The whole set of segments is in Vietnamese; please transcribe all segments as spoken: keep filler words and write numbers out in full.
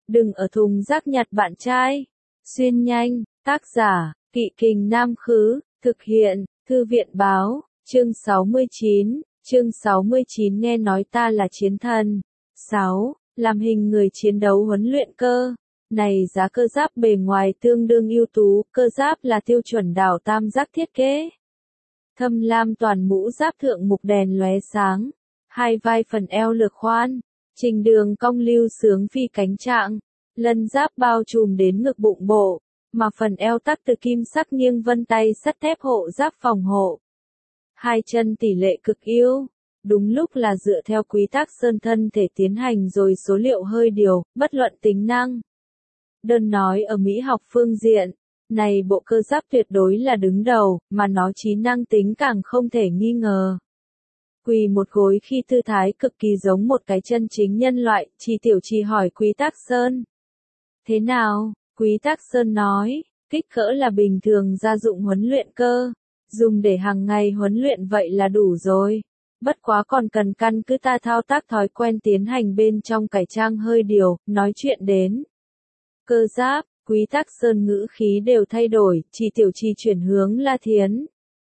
Đừng ở thùng rác nhặt bạn trai. Xuyên nhanh, tác giả, Kỵ Kình Nam Khứ, thực hiện, Thư viện Báo, chương sáu mươi chín, chương sáu mươi chín nghe nói ta là chiến thần. sáu. Làm hình người chiến đấu huấn luyện cơ. Này giá cơ giáp bề ngoài tương đương ưu tú, cơ giáp là tiêu chuẩn đảo tam giác thiết kế. Thâm lam toàn mũ giáp thượng mục đèn lóe sáng, hai vai phần eo lược khoan, trình đường cong lưu sướng phi cánh trạng, lân giáp bao trùm đến ngực bụng bộ, mà phần eo tắc từ kim sắc nghiêng vân tay sắt thép hộ giáp phòng hộ. Hai chân tỷ lệ cực yếu, đúng lúc là dựa theo quy tắc sơn thân thể tiến hành rồi số liệu hơi điều, bất luận tính năng. Đơn nói ở mỹ học phương diện, này bộ cơ giáp tuyệt đối là đứng đầu, mà nó trí năng tính càng không thể nghi ngờ. Quỳ một gối khi tư thái cực kỳ giống một cái chân chính nhân loại, Chi Tiểu Chi hỏi Quý Tắc Sơn. Thế nào? Quý Tắc Sơn nói, kích cỡ là bình thường gia dụng huấn luyện cơ, dùng để hàng ngày huấn luyện vậy là đủ rồi. Bất quá còn cần căn cứ ta thao tác thói quen tiến hành bên trong cải trang hơi điều, nói chuyện đến. Cơ giáp, Quý Tắc Sơn ngữ khí đều thay đổi, Chi Tiểu Chi chuyển hướng La Thiến.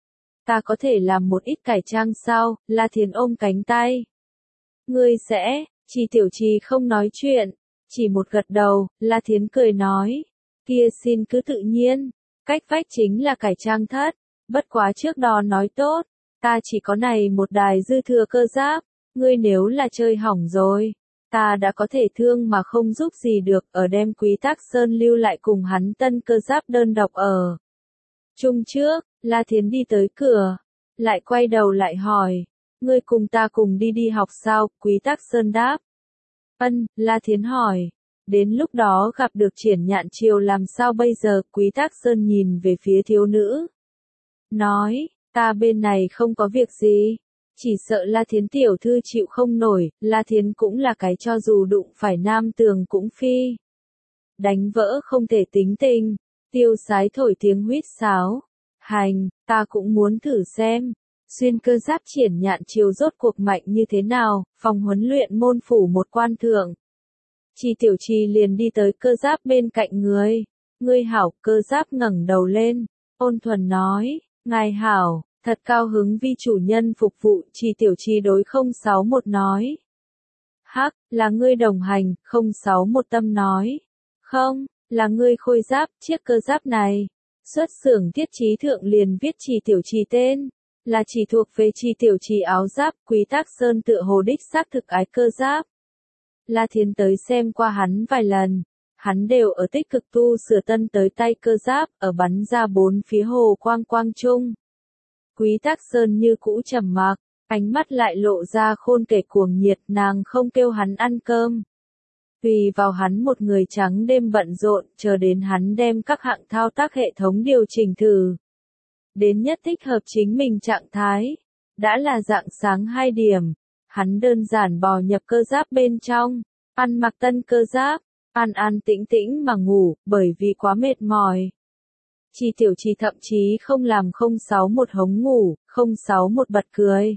Ta có thể làm một ít cải trang sao? La Thiến ôm cánh tay. Ngươi sẽ, Chi Tiểu Chi không nói chuyện, chỉ một gật đầu, La Thiến cười nói. Kia xin cứ tự nhiên, cách vách chính là cải trang thất, bất quá trước đó nói tốt, ta chỉ có này một đài dư thừa cơ giáp, ngươi nếu là chơi hỏng rồi, ta đã có thể thương mà không giúp gì được, ở đem Quý Tắc Sơn lưu lại cùng hắn tân cơ giáp đơn độc ở. Chung trước, La Thiến đi tới cửa, lại quay đầu lại hỏi, ngươi cùng ta cùng đi đi học sao? Quý Tắc Sơn đáp. Ân, La Thiến hỏi, đến lúc đó gặp được Triển Nhạn Triều làm sao bây giờ? Quý Tắc Sơn nhìn về phía thiếu nữ. Nói, ta bên này không có việc gì, chỉ sợ La Thiến tiểu thư chịu không nổi, La Thiến cũng là cái cho dù đụng phải nam tường cũng phi. Đánh vỡ không thể tính tình, tiêu sái thổi tiếng huýt sáo. Hành, ta cũng muốn thử xem, xuyên cơ giáp Triển Nhạn Triều rốt cuộc mạnh như thế nào, phòng huấn luyện môn phủ một quan thượng. Chi Tiểu Chi liền đi tới cơ giáp bên cạnh người. Ngươi hảo, cơ giáp ngẩng đầu lên, ôn thuần nói, ngài hảo, thật cao hứng vi chủ nhân phục vụ, Chi Tiểu Chi đối không sáu một nói. Hắc, là ngươi đồng hành, không sáu một tâm nói. Không, là ngươi khôi giáp, chiếc cơ giáp này. Xuất xưởng thiết trí thượng liền viết Chi Tiểu Chi tên, là chỉ thuộc về Chi Tiểu Chi áo giáp, Quý Tắc Sơn tựa hồ đích xác thực ái cơ giáp. La Thiến tới xem qua hắn vài lần, hắn đều ở tích cực tu sửa tân tới tay cơ giáp, ở bắn ra bốn phía hồ quang quang trung. Quý Tắc Sơn như cũ trầm mặc, ánh mắt lại lộ ra khôn kể cuồng nhiệt, nàng không kêu hắn ăn cơm. Tùy vào hắn một người trắng đêm bận rộn, chờ đến hắn đem các hạng thao tác hệ thống điều chỉnh thử. Đến nhất thích hợp chính mình trạng thái. Đã là rạng sáng hai điểm, hắn đơn giản bò nhập cơ giáp bên trong, ăn mặc tân cơ giáp, an an tĩnh tĩnh mà ngủ, bởi vì quá mệt mỏi. Chi Tiểu Chi thậm chí không làm không sáu một hống ngủ, không sáu một bật cười.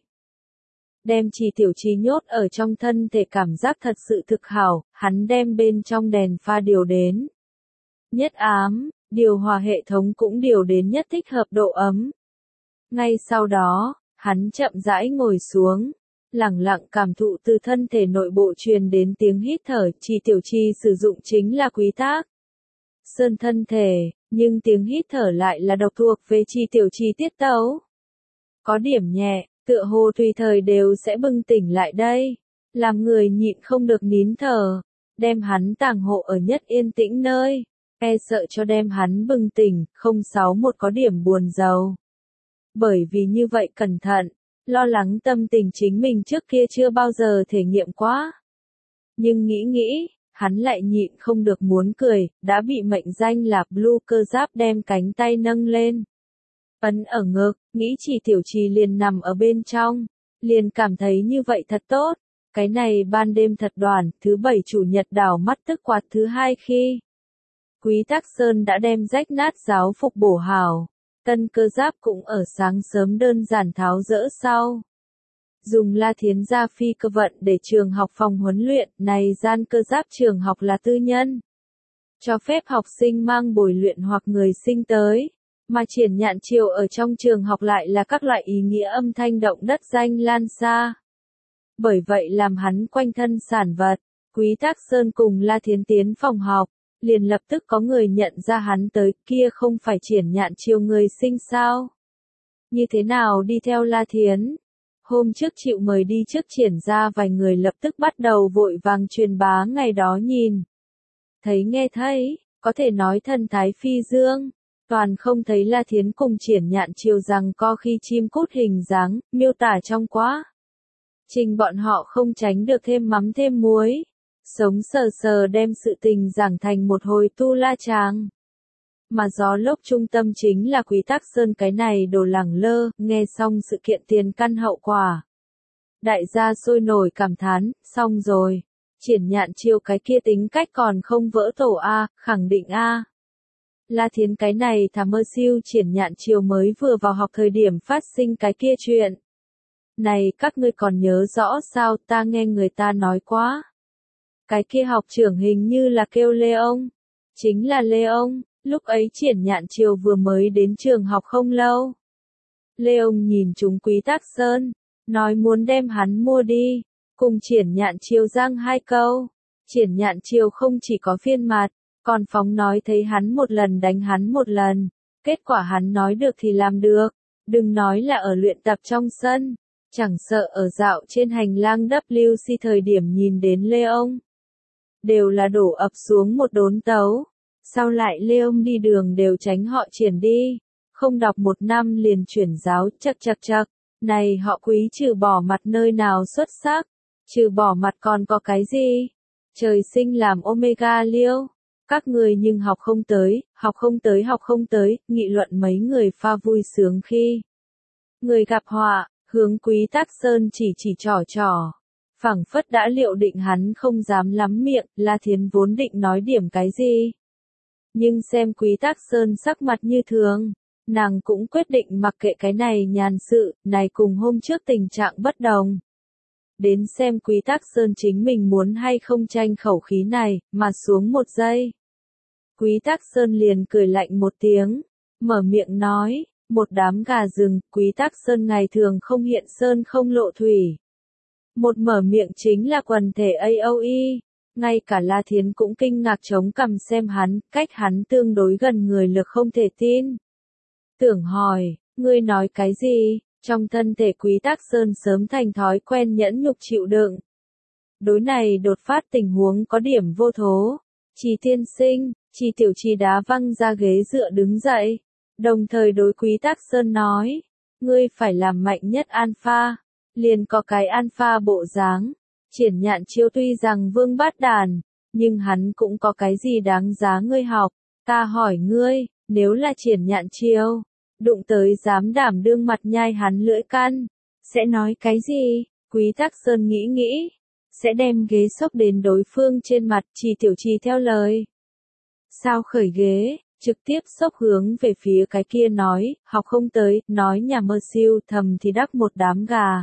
Đem Chi Tiểu Chi nhốt ở trong thân thể cảm giác thật sự thực hảo, hắn đem bên trong đèn pha điều đến. Nhất ám, điều hòa hệ thống cũng điều đến nhất thích hợp độ ấm. Ngay sau đó, hắn chậm rãi ngồi xuống, lẳng lặng cảm thụ từ thân thể nội bộ truyền đến tiếng hít thở, Chi Tiểu Chi sử dụng chính là Quý Tắc Sơn thân thể, nhưng tiếng hít thở lại là độc thuộc về Chi Tiểu Chi tiết tấu. Có điểm nhẹ, tựa hồ tùy thời đều sẽ bừng tỉnh lại đây, làm người nhịn không được nín thở, đem hắn tàng hộ ở nhất yên tĩnh nơi, e sợ cho đem hắn bừng tỉnh, không sáu một có điểm buồn rầu. Bởi vì như vậy cẩn thận, lo lắng tâm tình chính mình trước kia chưa bao giờ thể nghiệm quá. Nhưng nghĩ nghĩ, hắn lại nhịn không được muốn cười, đã bị mệnh danh là Blue cơ giáp đem cánh tay nâng lên. Ấn ở ngực, nghĩ Chi Tiểu Chi liền nằm ở bên trong, liền cảm thấy như vậy thật tốt. Cái này ban đêm thật đoàn, thứ bảy chủ nhật đảo mắt tức quạt thứ hai khi. Quý Tắc Sơn đã đem rách nát giáo phục bổ hảo, tân cơ giáp cũng ở sáng sớm đơn giản tháo dỡ sau. dùng La Thiến ra phi cơ vận để trường học phòng huấn luyện, này gian cơ giáp trường học là tư nhân. Cho phép học sinh mang bồi luyện hoặc người sinh tới, mà Triển Nhạn Chiều ở trong trường học lại là các loại ý nghĩa âm thanh động đất danh lan xa. Bởi vậy làm hắn quanh thân sản vật, Quý Tác Sơn cùng La Thiến tiến phòng học, liền lập tức có người nhận ra hắn tới, kia không phải Triển Nhạn Chiều người sinh sao? Như thế nào đi theo La Thiến? Hôm trước chịu mời đi trước Triển ra vài người lập tức bắt đầu vội vàng truyền bá ngày đó nhìn. Thấy nghe thấy, có thể nói thần thái phi dương, toàn không thấy La Thiến cùng Triển Nhạn Chiều rằng co khi chim cút hình dáng, miêu tả trong quá. Trình bọn họ không tránh được thêm mắm thêm muối, sống sờ sờ đem sự tình giảng thành một hồi tu la chàng. Mà gió lốc trung tâm chính là Quý Tác Sơn cái này đồ lẳng lơ, nghe xong sự kiện tiền căn hậu quả. Đại gia sôi nổi cảm thán, xong rồi. Triển Nhạn Chiều cái kia tính cách còn không vỡ tổ A, khẳng định A. La Thiến cái này thà mơ siêu Triển Nhạn Chiều mới vừa vào học thời điểm phát sinh cái kia chuyện. Này các ngươi còn nhớ rõ sao, ta nghe người ta nói quá. Cái kia học trưởng hình như là kêu Lê ông. Chính là Lê ông, lúc ấy Triển Nhạn Chiều vừa mới đến trường học không lâu. Lê ông nhìn chúng Quý Tác Sơn, nói muốn đem hắn mua đi, cùng Triển Nhạn Chiều giang hai câu. Triển Nhạn Chiều không chỉ có phiên mặt, còn phóng nói thấy hắn một lần đánh hắn một lần. Kết quả hắn nói được thì làm được, đừng nói là ở luyện tập trong sân. Chẳng sợ ở dạo trên hành lang W C thời điểm nhìn đến Lê ông. Đều là đổ ập xuống một đốn tấu. Sau lại Lê ông đi đường đều tránh họ Triển đi. Không đọc một năm liền chuyển giáo, chật chật chật. Này họ Quý trừ bỏ mặt nơi nào xuất sắc. Trừ bỏ mặt còn có cái gì? Trời sinh làm Omega liêu. Các người nhưng học không tới, học không tới học không tới, nghị luận mấy người pha vui sướng khi. Người gặp họa. Hướng Quý Tác Sơn chỉ chỉ trỏ trỏ. Phảng phất đã liệu định hắn không dám lắm miệng, La Thiến vốn định nói điểm cái gì. Nhưng xem Quý Tác Sơn sắc mặt như thường, nàng cũng quyết định mặc kệ cái này nhàn sự, này cùng hôm trước tình trạng bất đồng. Đến xem Quý Tác Sơn chính mình muốn hay không tranh khẩu khí này, mà xuống một giây. Quý Tác Sơn liền cười lạnh một tiếng, mở miệng nói. Một đám gà rừng, Quý Tác Sơn ngày thường không hiện sơn không lộ thủy. Một mở miệng chính là quần thể a o e, ngay cả La Thiến cũng kinh ngạc chống cằm xem hắn, cách hắn tương đối gần người lực không thể tin. Tưởng hỏi, ngươi nói cái gì, trong thân thể Quý Tác Sơn sớm thành thói quen nhẫn nhục chịu đựng. Đối này đột phát tình huống có điểm vô thố, Trì tiên sinh, Trì tiểu Trì đá văng ra ghế dựa đứng dậy. Đồng thời đối Quý Tác Sơn nói, ngươi phải làm mạnh nhất alpha, liền có cái alpha bộ dáng. Triển Nhạn Chiều tuy rằng vương bát đàn, nhưng hắn cũng có cái gì đáng giá ngươi học. Ta hỏi ngươi, nếu là Triển Nhạn Chiều, đụng tới dám đảm đương mặt nhai hắn lưỡi căn, sẽ nói cái gì? Quý Tác Sơn nghĩ nghĩ, sẽ đem ghế xốc đến đối phương trên mặt. Trì tiểu Trì theo lời. Sao khởi ghế? Trực tiếp xốc hướng về phía cái kia nói, học không tới, nói nhà mơ siêu, thầm thì đắc một đám gà.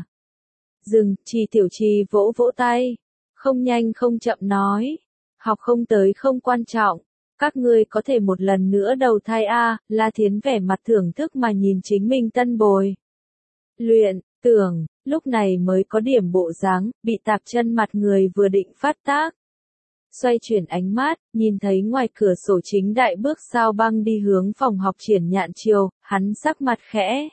Dừng, Trì tiểu Trì vỗ vỗ tay, không nhanh không chậm nói, học không tới không quan trọng, các ngươi có thể một lần nữa đầu thai a. La Thiến vẻ mặt thưởng thức mà nhìn chính mình tân bồi. Luyện, tưởng, lúc này mới có điểm bộ dáng, bị tạp chân mặt người vừa định phát tác. Xoay chuyển ánh mắt, nhìn thấy ngoài cửa sổ chính đại bước sao băng đi hướng phòng học Triển Nhạn Chiều, hắn sắc mặt khẽ.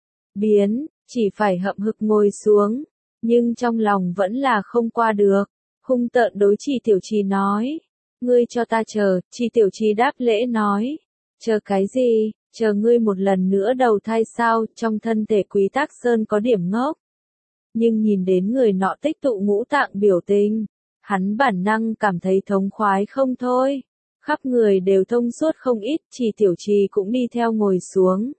Biến, chỉ phải hậm hực ngồi xuống, nhưng trong lòng vẫn là không qua được. Hung tợn đối Trì tiểu Trì nói, ngươi cho ta chờ. Trì tiểu Trì đáp lễ nói, chờ cái gì, chờ ngươi một lần nữa đầu thai sao? Trong thân thể Quý Tác Sơn có điểm ngốc, nhưng nhìn đến người nọ tích tụ ngũ tạng biểu tình, hắn bản năng cảm thấy thống khoái không thôi. Khắp người đều thông suốt không ít. Trì tiểu Trì cũng đi theo ngồi xuống.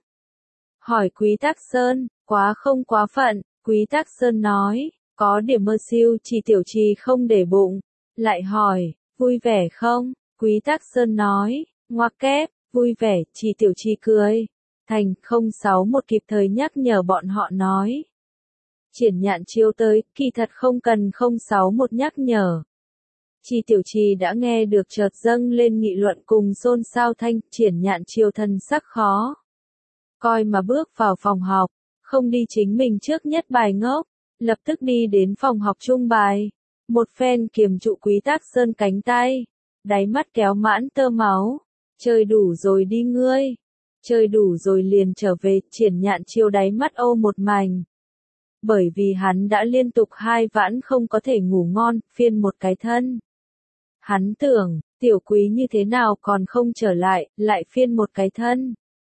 Hỏi Quý Tác Sơn, quá không quá phận? Quý Tác Sơn nói, có điểm mơ siêu. Trì tiểu Trì không để bụng, lại hỏi, vui vẻ không? Quý Tác Sơn nói, ngoặc kép, vui vẻ. Trì tiểu Trì cười, thành không sáu một kịp thời nhắc nhở bọn họ nói, Triển Nhạn Chiêu tới, kỳ thật không cần không sáu một nhắc nhở. Chi Tiểu Trì đã nghe được chợt dâng lên nghị luận cùng xôn xao thanh, Triển Nhạn Chiêu thân sắc khó coi mà bước vào phòng học, không đi chính mình trước nhất bài ngốc, lập tức đi đến phòng học chung bài. Một phen kiềm trụ Quý Tác Sơn cánh tay, đáy mắt kéo mãn tơ máu. Chơi đủ rồi đi ngươi. Chơi đủ rồi liền trở về, Triển Nhạn Chiêu đáy mắt ô một mảnh. Bởi vì hắn đã liên tục hai vãn không có thể ngủ ngon, phiên một cái thân. Hắn tưởng, Tiểu Quý như thế nào còn không trở lại, lại phiên một cái thân.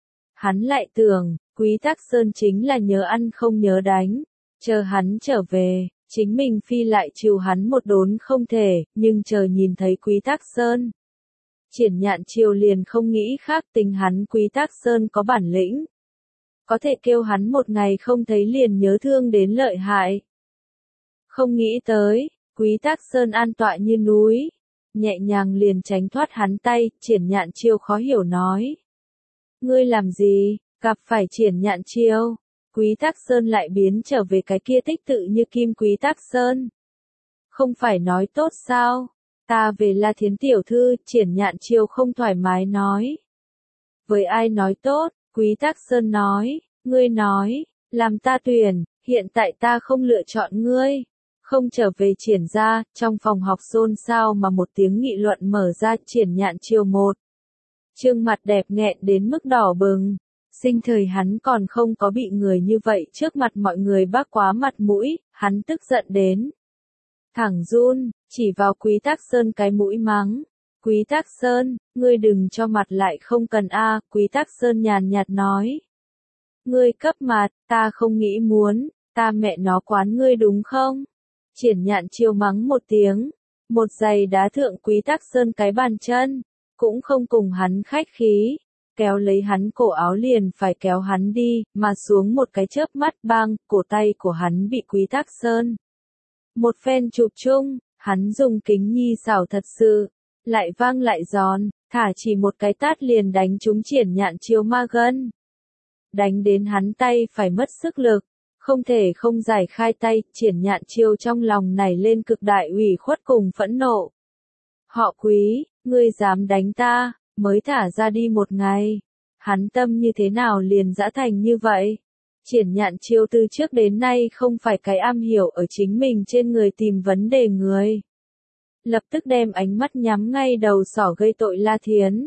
Hắn lại tưởng, Quý Tác Sơn chính là nhớ ăn không nhớ đánh. Chờ hắn trở về, chính mình phi lại chiều hắn một đốn không thể, nhưng chờ nhìn thấy Quý Tác Sơn. Triển Nhạn Chiêu liền không nghĩ khác, tính hắn Quý Tác Sơn có bản lĩnh. Có thể kêu hắn một ngày không thấy liền nhớ thương đến lợi hại. Không nghĩ tới, Quý Tác Sơn an tọa như núi. Nhẹ nhàng liền tránh thoát hắn tay, Triển Nhạn Chiêu khó hiểu nói. Ngươi làm gì, gặp phải Triển Nhạn Chiêu. Quý Tác Sơn lại biến trở về cái kia tích tự như kim Quý Tác Sơn. Không phải nói tốt sao? Ta về La Thiến tiểu thư, Triển Nhạn Chiêu không thoải mái nói. Với ai nói tốt, Quý Tác Sơn nói, ngươi nói, làm ta tuyển, hiện tại ta không lựa chọn ngươi. Không trở về Triển ra, trong phòng học xôn xao mà một tiếng nghị luận mở ra, Triển Nhạn Chiêu một. Trương mặt đẹp nghẹn đến mức đỏ bừng. Sinh thời hắn còn không có bị người như vậy trước mặt mọi người bác quá mặt mũi, hắn tức giận đến. Thẳng run, chỉ vào Quý Tác Sơn cái mũi mắng. Quý Tác Sơn, ngươi đừng cho mặt lại không cần a. Quý Tác Sơn nhàn nhạt nói. Ngươi cấp mặt, ta không nghĩ muốn, ta mẹ nó quán ngươi đúng không? Triển Nhạn Chiêu mắng một tiếng, một giày đá thượng Quý Tác Sơn cái bàn chân, cũng không cùng hắn khách khí. Kéo lấy hắn cổ áo liền phải kéo hắn đi, mà xuống một cái chớp mắt bang, cổ tay của hắn bị Quý Tác Sơn. Một phen chụp chung, hắn dùng kính nhi xảo thật sự, lại vang lại giòn, thả chỉ một cái tát liền đánh trúng Triển Nhạn Chiêu ma gân. Đánh đến hắn tay phải mất sức lực, không thể không giải khai tay, Triển Nhạn Chiêu trong lòng nảy lên cực đại ủy khuất cùng phẫn nộ. Họ Quý, ngươi dám đánh ta? Mới thả ra đi một ngày, hắn tâm như thế nào liền dã thành như vậy? Triển Nhạn Chiêu từ trước đến nay không phải cái am hiểu ở chính mình trên người tìm vấn đề người. Lập tức đem ánh mắt nhắm ngay đầu sỏ gây tội La Thiến.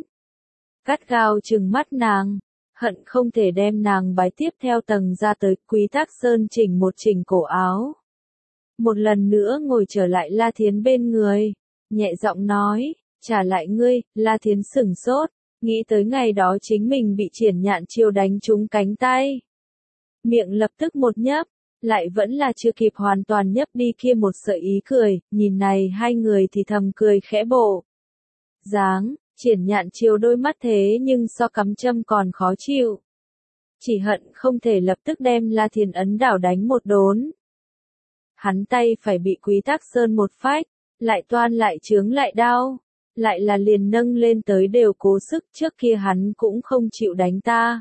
Gắt gao trừng mắt nàng, hận không thể đem nàng bái tiếp theo tầng ra tới. Quý Tác Sơn chỉnh một chỉnh cổ áo. Một lần nữa ngồi trở lại La Thiến bên người, nhẹ giọng nói. Trả lại ngươi, La Thiến sửng sốt, nghĩ tới ngày đó chính mình bị Triển Nhạn Chiêu đánh trúng cánh tay. Miệng lập tức một nhấp, lại vẫn là chưa kịp hoàn toàn nhấp đi kia một sợi ý cười, nhìn này hai người thì thầm cười khẽ bộ. Dáng, Triển Nhạn Chiêu đôi mắt thế nhưng so cắm châm còn khó chịu. Chỉ hận không thể lập tức đem La Thiến ấn đảo đánh một đốn. Hắn tay phải bị Quý Tác Sơn một phách, lại toan lại chướng lại đau. Lại là liền nâng lên tới đều cố sức, trước kia hắn cũng không chịu đánh ta.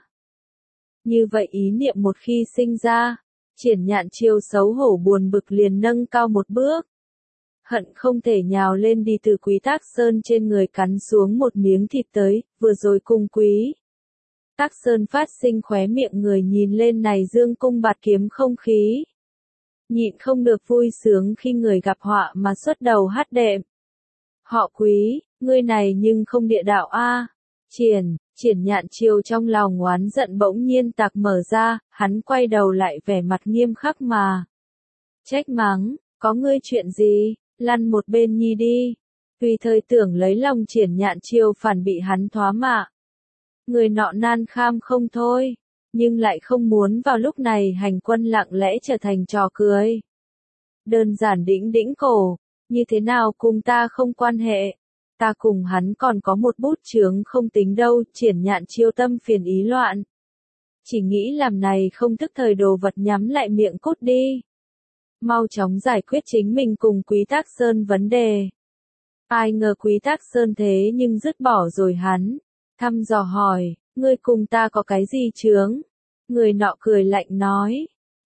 Như vậy ý niệm một khi sinh ra, Triển Nhạn Chiêu xấu hổ buồn bực liền nâng cao một bước. Hận không thể nhào lên đi từ Quý Tác Sơn trên người cắn xuống một miếng thịt tới, vừa rồi cùng Quý Tác Sơn phát sinh khóe miệng người nhìn lên này dương cung bạt kiếm không khí. Nhịn không được vui sướng khi người gặp họa mà xuất đầu hát đệm. Họ Quý, ngươi này nhưng không địa đạo a. Triển, Triển Nhạn Chiêu trong lòng oán giận bỗng nhiên tạc mở ra, hắn quay đầu lại vẻ mặt nghiêm khắc mà. Trách mắng, có ngươi chuyện gì, lăn một bên nhi đi. Tùy thời tưởng lấy lòng Triển Nhạn Chiêu phản bị hắn thoá mạ. Người nọ nan kham không thôi, nhưng lại không muốn vào lúc này hành quân lặng lẽ trở thành trò cười. Đơn giản đĩnh đĩnh cổ. Như thế nào cùng ta không quan hệ, ta cùng hắn còn có một bút chướng không tính đâu. Triển Nhạn Chiêu tâm phiền ý loạn. Chỉ nghĩ làm này không thức thời đồ vật nhắm lại miệng cút đi. Mau chóng giải quyết chính mình cùng Quý Tác Sơn vấn đề. Ai ngờ Quý Tác Sơn thế nhưng dứt bỏ rồi hắn. Thăm dò hỏi, ngươi cùng ta có cái gì chướng? Người nọ cười lạnh nói,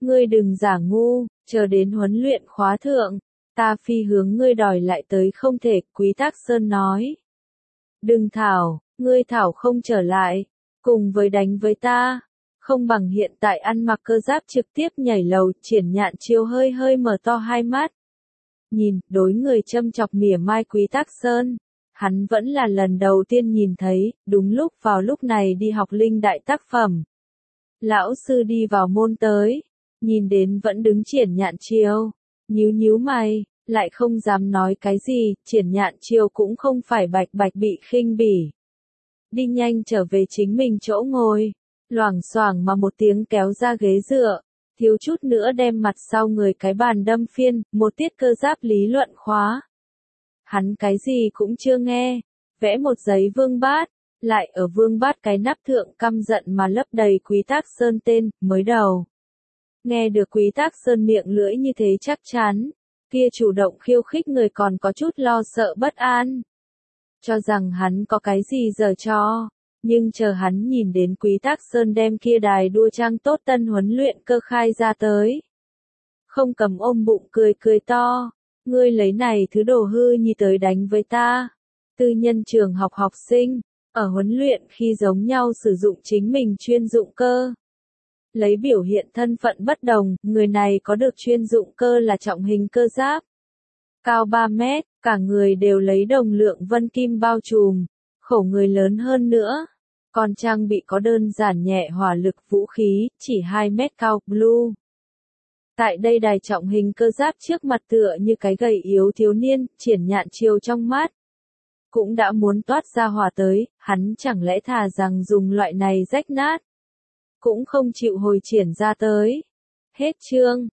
Ngươi đừng giả ngu, chờ đến huấn luyện khóa thượng, ta phi hướng ngươi đòi lại tới không thể, Quý Thác Sơn nói. Đừng thảo, ngươi thảo không trở lại, cùng với đánh với ta, không bằng hiện tại ăn mặc cơ giáp trực tiếp nhảy lầu. Triển Nhạn Chiêu hơi hơi mở to hai mắt. Nhìn, đối người châm chọc mỉa mai Quý Thác Sơn. Hắn vẫn là lần đầu tiên nhìn thấy, đúng lúc vào lúc này đi học linh đại tác phẩm. Lão sư đi vào môn tới, nhìn đến vẫn đứng Triển Nhạn Chiêu, nhíu nhíu mày, lại không dám nói cái gì. Triển Nhạn Chiêu cũng không phải bạch bạch bị khinh bỉ. Đi nhanh trở về chính mình chỗ ngồi, loảng xoảng mà một tiếng kéo ra ghế dựa, thiếu chút nữa đem mặt sau người cái bàn đâm phiên. Một tiết cơ giáp lý luận khóa. Hắn cái gì cũng chưa nghe, vẽ một giấy vương bát, lại ở vương bát cái nắp thượng căm giận mà lấp đầy Quý Thác Sơn tên. Mới đầu nghe được Quý Thác Sơn miệng lưỡi như thế chắc chắn, kia chủ động khiêu khích người còn có chút lo sợ bất an, cho rằng hắn có cái gì giở trò. Nhưng chờ hắn nhìn đến Quý Thác Sơn đem kia đài đua trang tốt tân huấn luyện cơ khai ra tới, không cầm ôm bụng cười cười to. Ngươi lấy này thứ đồ hư nhi tới đánh với ta. Tư nhân trường học học sinh, ở huấn luyện khi giống nhau sử dụng chính mình chuyên dụng cơ. Lấy biểu hiện thân phận bất đồng, người này có được chuyên dụng cơ là trọng hình cơ giáp. Cao ba mét, cả người đều lấy đồng lượng vân kim bao trùm, khổ người lớn hơn nữa. Còn trang bị có đơn giản nhẹ hỏa lực vũ khí, chỉ hai mét cao, blue. Tại đây đài trọng hình cơ giáp trước mặt tựa như cái gầy yếu thiếu niên. Triển Nhạn Chiêu trong mắt cũng đã muốn toát ra hỏa tới, hắn chẳng lẽ thà rằng dùng loại này rách nát, cũng không chịu hồi triển ra tới. Hết chương.